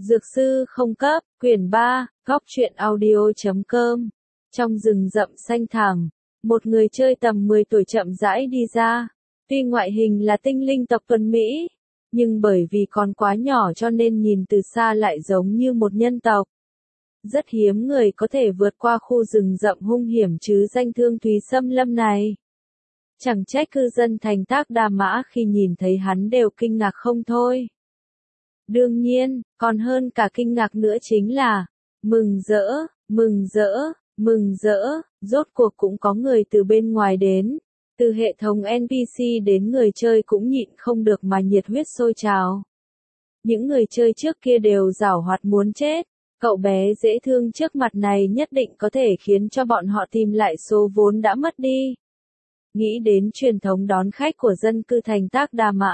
Dược sư không cấp, quyển 3, góc truyện audio.com. Trong rừng rậm xanh thẳm, một người chơi tầm 10 tuổi chậm rãi đi ra. Tuy ngoại hình là tinh linh tộc tuấn Mỹ, nhưng bởi vì còn quá nhỏ cho nên nhìn từ xa lại giống như một nhân tộc. Rất hiếm người có thể vượt qua khu rừng rậm hung hiểm chứ danh thương thúy xâm lâm này. Chẳng trách cư dân thành Tác Đa Mã khi nhìn thấy hắn đều kinh ngạc không thôi. Đương nhiên, còn hơn cả kinh ngạc nữa chính là mừng rỡ, mừng rỡ, mừng rỡ, rốt cuộc cũng có người từ bên ngoài đến. Từ hệ thống NPC đến người chơi cũng nhịn không được mà nhiệt huyết sôi trào. Những người chơi trước kia đều giảo hoạt muốn chết, cậu bé dễ thương trước mặt này nhất định có thể khiến cho bọn họ tìm lại số vốn đã mất đi. Nghĩ đến truyền thống đón khách của dân cư thành Tác Đa Mã,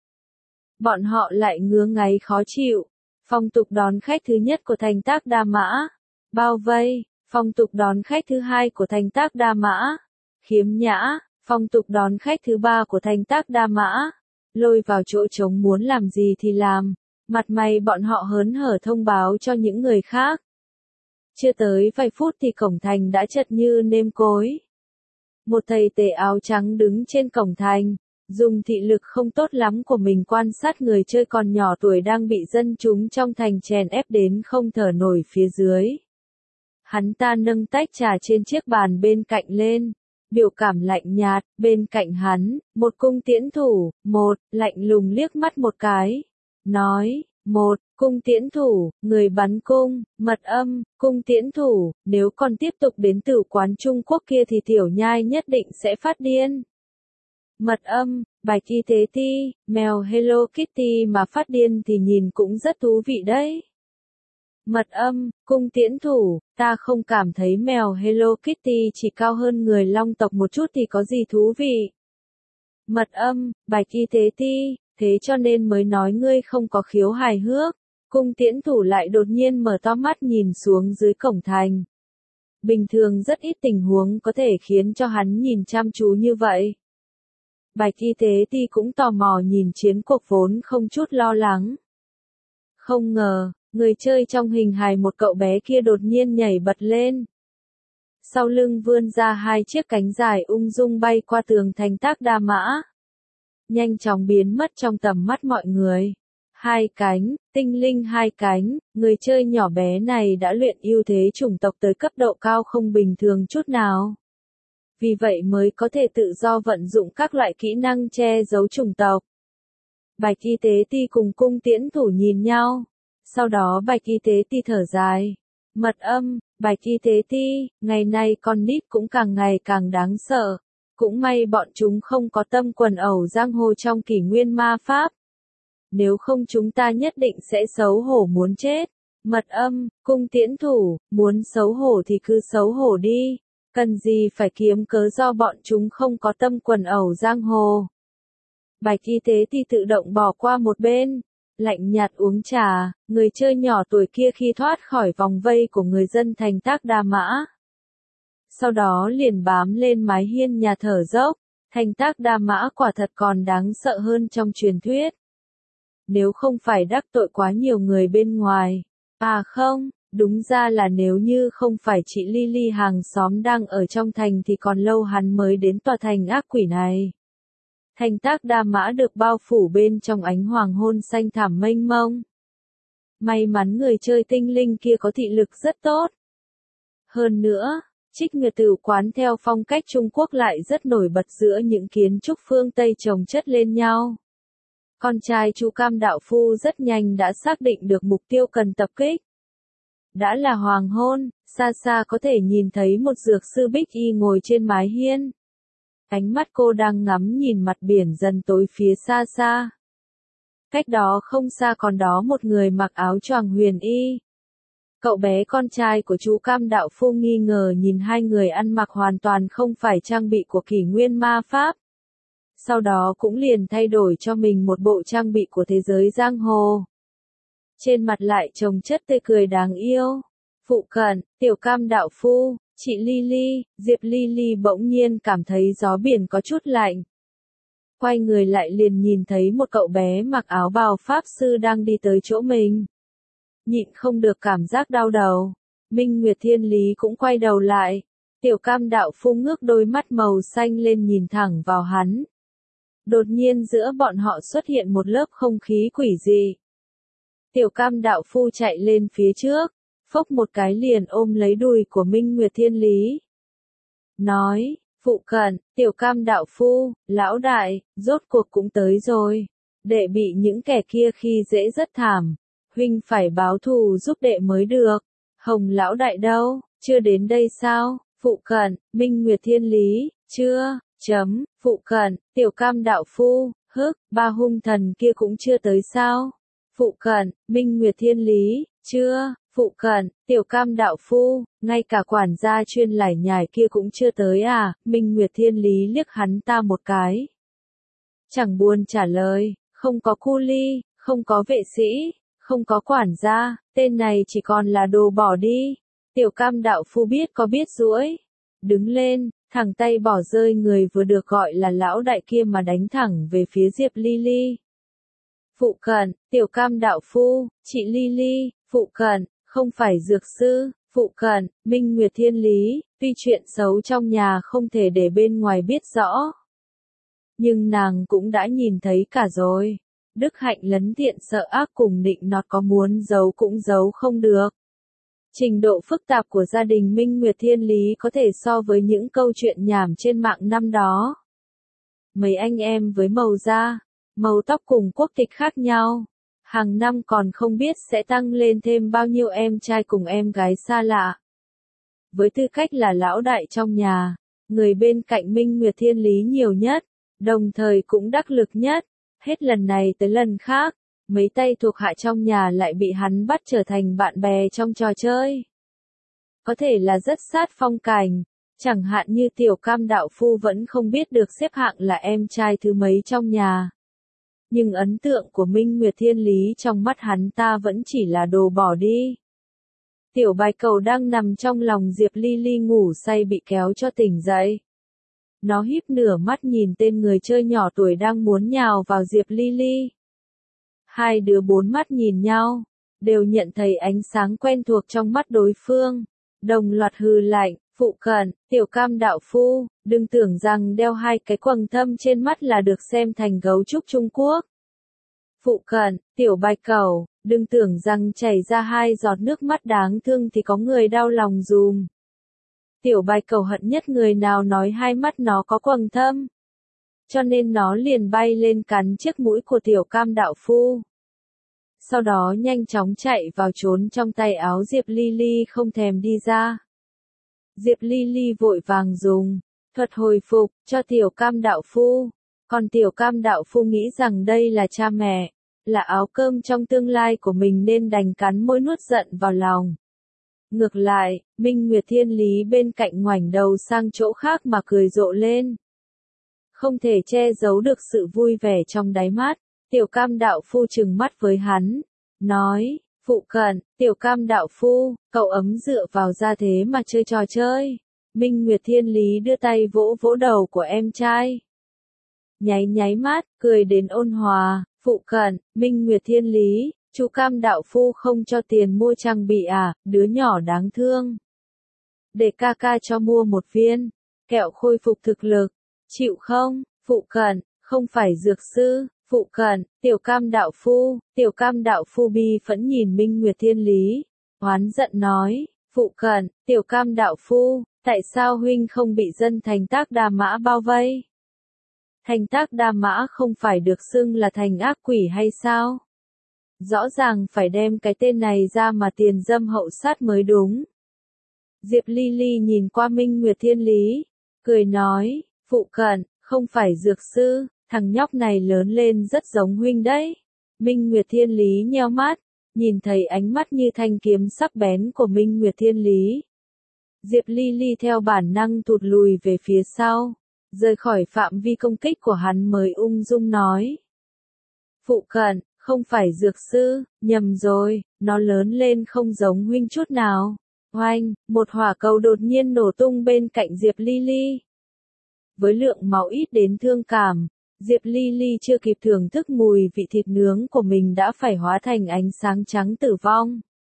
bọn họ lại ngứa ngáy khó chịu. Phong tục đón khách thứ nhất của thành Tác Đa Mã, bao vây. Phong tục đón khách thứ hai của thành Tác Đa Mã, khiếm nhã. Phong tục đón khách thứ ba của thành Tác Đa Mã, lôi vào chỗ trống muốn làm gì thì làm. Mặt mày bọn họ hớn hở thông báo cho những người khác. Chưa tới vài phút thì cổng thành đã chật như nêm cối. Một thầy tể áo trắng đứng trên cổng thành, dùng thị lực không tốt lắm của mình quan sát người chơi còn nhỏ tuổi đang bị dân chúng trong thành chèn ép đến không thở nổi phía dưới. Hắn ta nâng tách trà trên chiếc bàn bên cạnh lên, biểu cảm lạnh nhạt. Bên cạnh hắn, một cung tiễn thủ, lạnh lùng liếc mắt một cái, nói, cung tiễn thủ, người bắn cung, mật âm, cung tiễn thủ, nếu còn tiếp tục đến tử quán Trung Quốc kia thì tiểu nhai nhất định sẽ phát điên. Mật âm, bạch y tế ti, mèo Hello Kitty mà phát điên thì nhìn cũng rất thú vị đấy. Mật âm, cung tiễn thủ, ta không cảm thấy mèo Hello Kitty chỉ cao hơn người long tộc một chút thì có gì thú vị. Mật âm, bạch y tế ti, thế cho nên mới nói ngươi không có khiếu hài hước. Cung tiễn thủ lại đột nhiên mở to mắt nhìn xuống dưới cổng thành. Bình thường rất ít tình huống có thể khiến cho hắn nhìn chăm chú như vậy. Bạch y tế ti cũng tò mò nhìn chiến cuộc vốn không chút lo lắng. Không ngờ, người chơi trong hình hài một cậu bé kia đột nhiên nhảy bật lên. Sau lưng vươn ra hai chiếc cánh dài ung dung bay qua tường thành Tác Đa Mã. Nhanh chóng biến mất trong tầm mắt mọi người. Hai cánh, tinh linh hai cánh, người chơi nhỏ bé này đã luyện ưu thế chủng tộc tới cấp độ cao không bình thường chút nào. Vì vậy mới có thể tự do vận dụng các loại kỹ năng che giấu chủng tộc. Bạch y tế ti cùng cung tiễn thủ nhìn nhau. Sau đó bạch y tế ti thở dài. Mật âm, bạch y tế ti, ngày nay con nít cũng càng ngày càng đáng sợ. Cũng may bọn chúng không có tâm quần ẩu giang hồ trong kỷ nguyên ma pháp. Nếu không chúng ta nhất định sẽ xấu hổ muốn chết. Mật âm, cung tiễn thủ, muốn xấu hổ thì cứ xấu hổ đi. Cần gì phải kiếm cớ do bọn chúng không có tâm quần ẩu giang hồ. Bạch y tế thì tự động bỏ qua một bên. Lạnh nhạt uống trà, người chơi nhỏ tuổi kia khi thoát khỏi vòng vây của người dân thành Tác Đa Mã. Sau đó liền bám lên mái hiên nhà thở dốc. Thành Tác Đa Mã quả thật còn đáng sợ hơn trong truyền thuyết. Nếu không phải đắc tội quá nhiều người bên ngoài. À không, đúng ra là nếu như không phải chị Lily hàng xóm đang ở trong thành thì còn lâu hắn mới đến tòa thành ác quỷ này. Thành Tác Đa Mã được bao phủ bên trong ánh hoàng hôn xanh thẳm mênh mông. May mắn người chơi tinh linh kia có thị lực rất tốt. Hơn nữa, Trích Nguyệt Tử quán theo phong cách Trung Quốc lại rất nổi bật giữa những kiến trúc phương Tây chồng chất lên nhau. Con trai chú Cam đạo phu rất nhanh đã xác định được mục tiêu cần tập kích. Đã là hoàng hôn, xa xa có thể nhìn thấy một dược sư Bích Y ngồi trên mái hiên. Ánh mắt cô đang ngắm nhìn mặt biển dần tối phía xa xa. Cách đó không xa còn đó một người mặc áo choàng huyền y. Cậu bé con trai của chú Cam đạo phu nghi ngờ nhìn hai người ăn mặc hoàn toàn không phải trang bị của kỷ nguyên ma pháp. Sau đó cũng liền thay đổi cho mình một bộ trang bị của thế giới giang hồ. Trên mặt lại chồng chất tươi cười đáng yêu. Phụ cận, tiểu Cam đạo phu, chị Lily, Diệp Lily bỗng nhiên cảm thấy gió biển có chút lạnh. Quay người lại liền nhìn thấy một cậu bé mặc áo bào pháp sư đang đi tới chỗ mình. nhịn không được cảm giác đau đầu. Minh Nguyệt Thiên Lý cũng quay đầu lại. Tiểu Cam đạo phu ngước đôi mắt màu xanh lên nhìn thẳng vào hắn. Đột nhiên giữa bọn họ xuất hiện một lớp không khí quỷ dị. Tiểu Cam đạo phu chạy lên phía trước, phốc một cái liền ôm lấy đùi của Minh Nguyệt Thiên Lý. Nói, phụ cận, Tiểu Cam đạo phu, lão đại, rốt cuộc cũng tới rồi. Đệ bị những kẻ kia khi dễ rất thảm. Huynh phải báo thù giúp đệ mới được. Hồng lão đại đâu, chưa đến đây sao? Phụ cận, Minh Nguyệt Thiên Lý, chưa, phụ cận, Tiểu Cam đạo phu, ba hung thần kia cũng chưa tới sao? Phụ cận, Minh Nguyệt Thiên Lý, chưa, phụ cận, Tiểu Cam đạo phu, ngay cả quản gia chuyên lải nhải kia cũng chưa tới à? Minh Nguyệt Thiên Lý liếc hắn ta một cái. Chẳng buồn trả lời, không có cu ly, không có vệ sĩ, không có quản gia, tên này chỉ còn là đồ bỏ đi. Tiểu Cam đạo phu biết có biết duỗi, đứng lên, thẳng tay bỏ rơi người vừa được gọi là lão đại kia mà đánh thẳng về phía Diệp Ly Ly. Phụ cận, Tiểu Cam đạo phu, chị Ly Ly, phụ cận, không phải dược sư, phụ cận, Minh Nguyệt Thiên Lý, tuy chuyện xấu trong nhà không thể để bên ngoài biết rõ. Nhưng nàng cũng đã nhìn thấy cả rồi. Đức hạnh lấn thiện sợ ác cùng nịnh nọt có muốn giấu cũng giấu không được. Trình độ phức tạp của gia đình Minh Nguyệt Thiên Lý có thể so với những câu chuyện nhảm trên mạng năm đó. Mấy anh em với màu da, màu tóc cùng quốc tịch khác nhau. Hàng năm còn không biết sẽ tăng lên thêm bao nhiêu em trai cùng em gái xa lạ. Với tư cách là lão đại trong nhà, người bên cạnh Minh Nguyệt Thiên Lý nhiều nhất, đồng thời cũng đắc lực nhất. Hết lần này tới lần khác, mấy tay thuộc hạ trong nhà lại bị hắn bắt trở thành bạn bè trong trò chơi. Có thể là rất sát phong cảnh, chẳng hạn như Tiểu Cam đạo phu vẫn không biết được xếp hạng là em trai thứ mấy trong nhà. Nhưng ấn tượng của Minh Nguyệt Thiên Lý trong mắt hắn ta vẫn chỉ là đồ bỏ đi. Tiểu Bạch Cầu đang nằm trong lòng Diệp Ly Ly ngủ say bị kéo cho tỉnh dậy. Nó híp nửa mắt nhìn tên người chơi nhỏ tuổi đang muốn nhào vào Diệp Ly Ly. Hai đứa bốn mắt nhìn nhau, đều nhận thấy ánh sáng quen thuộc trong mắt đối phương. Đồng loạt hừ lạnh, phụ cận, Tiểu Cam đạo phu, đừng tưởng rằng đeo hai cái quầng thâm trên mắt là được xem thành gấu trúc Trung Quốc. Phụ cận, Tiểu Bạch Cầu, đừng tưởng rằng chảy ra hai giọt nước mắt đáng thương thì có người đau lòng dùm. Tiểu Bạch Cầu hận nhất người nào nói hai mắt nó có quầng thâm. Cho nên nó liền bay lên cắn chiếc mũi của Tiểu Cam đạo phu. Sau đó nhanh chóng chạy vào trốn trong tay áo Diệp Ly Ly không thèm đi ra. Diệp Ly Ly vội vàng dùng thuật hồi phục cho Tiểu Cam đạo phu. Còn Tiểu Cam đạo phu nghĩ rằng đây là cha mẹ, là áo cơm trong tương lai của mình nên đành cắn môi nuốt giận vào lòng. Ngược lại, Minh Nguyệt Thiên Lý bên cạnh ngoảnh đầu sang chỗ khác mà cười rộ lên. Không thể che giấu được sự vui vẻ trong đáy mắt, Tiểu Cam đạo phu trừng mắt với hắn, nói, phụ cận, Tiểu Cam đạo phu, cậu ấm dựa vào ra thế mà chơi trò chơi. Minh Nguyệt Thiên Lý đưa tay vỗ vỗ đầu của em trai. Nháy nháy mắt, cười đến ôn hòa, phụ cận, Minh Nguyệt Thiên Lý, chú Cam đạo phu không cho tiền mua trang bị à, đứa nhỏ đáng thương. Để ca ca cho mua một viên, kẹo khôi phục thực lực, chịu không, phụ cận, không phải dược sư, phụ cận, Tiểu Cam đạo phu bi phẫn nhìn Minh Nguyệt Thiên Lý, oán giận nói, phụ cận, Tiểu Cam đạo phu, tại sao huynh không bị dân thành Tác Đa Mã bao vây? Thành Tác Đa Mã không phải được xưng là thành ác quỷ hay sao? Rõ ràng phải đem cái tên này ra mà tiền dâm hậu sát mới đúng. Diệp Ly Ly nhìn qua Minh Nguyệt Thiên Lý, cười nói, phụ cận, không phải dược sư, thằng nhóc này lớn lên rất giống huynh đấy. Minh Nguyệt Thiên Lý nheo mắt, nhìn thấy ánh mắt như thanh kiếm sắc bén của Minh Nguyệt Thiên Lý. Diệp Ly Ly theo bản năng tụt lùi về phía sau, rời khỏi phạm vi công kích của hắn mới ung dung nói. Phụ cận, không phải dược sư, nhầm rồi, nó lớn lên không giống huynh chút nào. Oanh, một hỏa cầu đột nhiên nổ tung bên cạnh Diệp Ly Ly. Với lượng máu ít đến thương cảm, Diệp Ly Ly chưa kịp thưởng thức mùi vị thịt nướng của mình đã phải hóa thành ánh sáng trắng tử vong.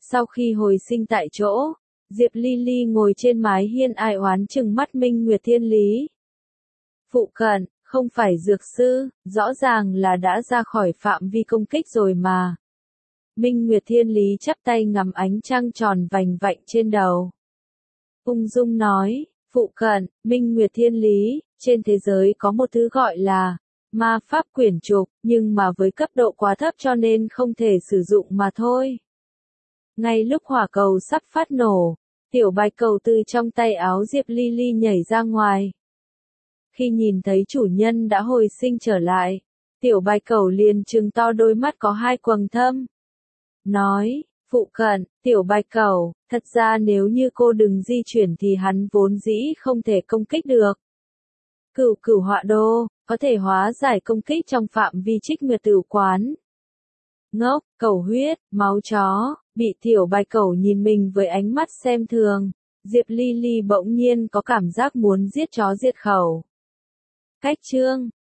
Sau khi hồi sinh tại chỗ, Diệp Ly Ly ngồi trên mái hiên ai oán trừng mắt Minh Nguyệt Thiên Lý. Phụ cận, không phải dược sư, rõ ràng là đã ra khỏi phạm vi công kích rồi mà. Minh Nguyệt Thiên Lý chắp tay ngắm ánh trăng tròn vành vạnh trên đầu. Ung dung nói, phụ cận, Minh Nguyệt Thiên Lý, trên thế giới có một thứ gọi là ma pháp quyển trục, nhưng mà với cấp độ quá thấp cho nên không thể sử dụng mà thôi. Ngay lúc hỏa cầu sắp phát nổ, tiểu bạch cầu từ trong tay áo Diệp Ly Ly nhảy ra ngoài. Khi nhìn thấy chủ nhân đã hồi sinh trở lại, tiểu bạch cầu liền trừng to đôi mắt có hai quầng thâm. Nói, phụ cận, tiểu bạch cầu, thật ra nếu như cô đừng di chuyển thì hắn vốn dĩ không thể công kích được. Cửu cửu họa đô, có thể hóa giải công kích trong phạm vi Trích Nguyệt Tử Quán. Ngốc, cầu huyết, máu chó, bị tiểu bạch cầu nhìn mình với ánh mắt xem thường, Diệp Ly Ly bỗng nhiên có cảm giác muốn giết chó diệt khẩu. Cách chương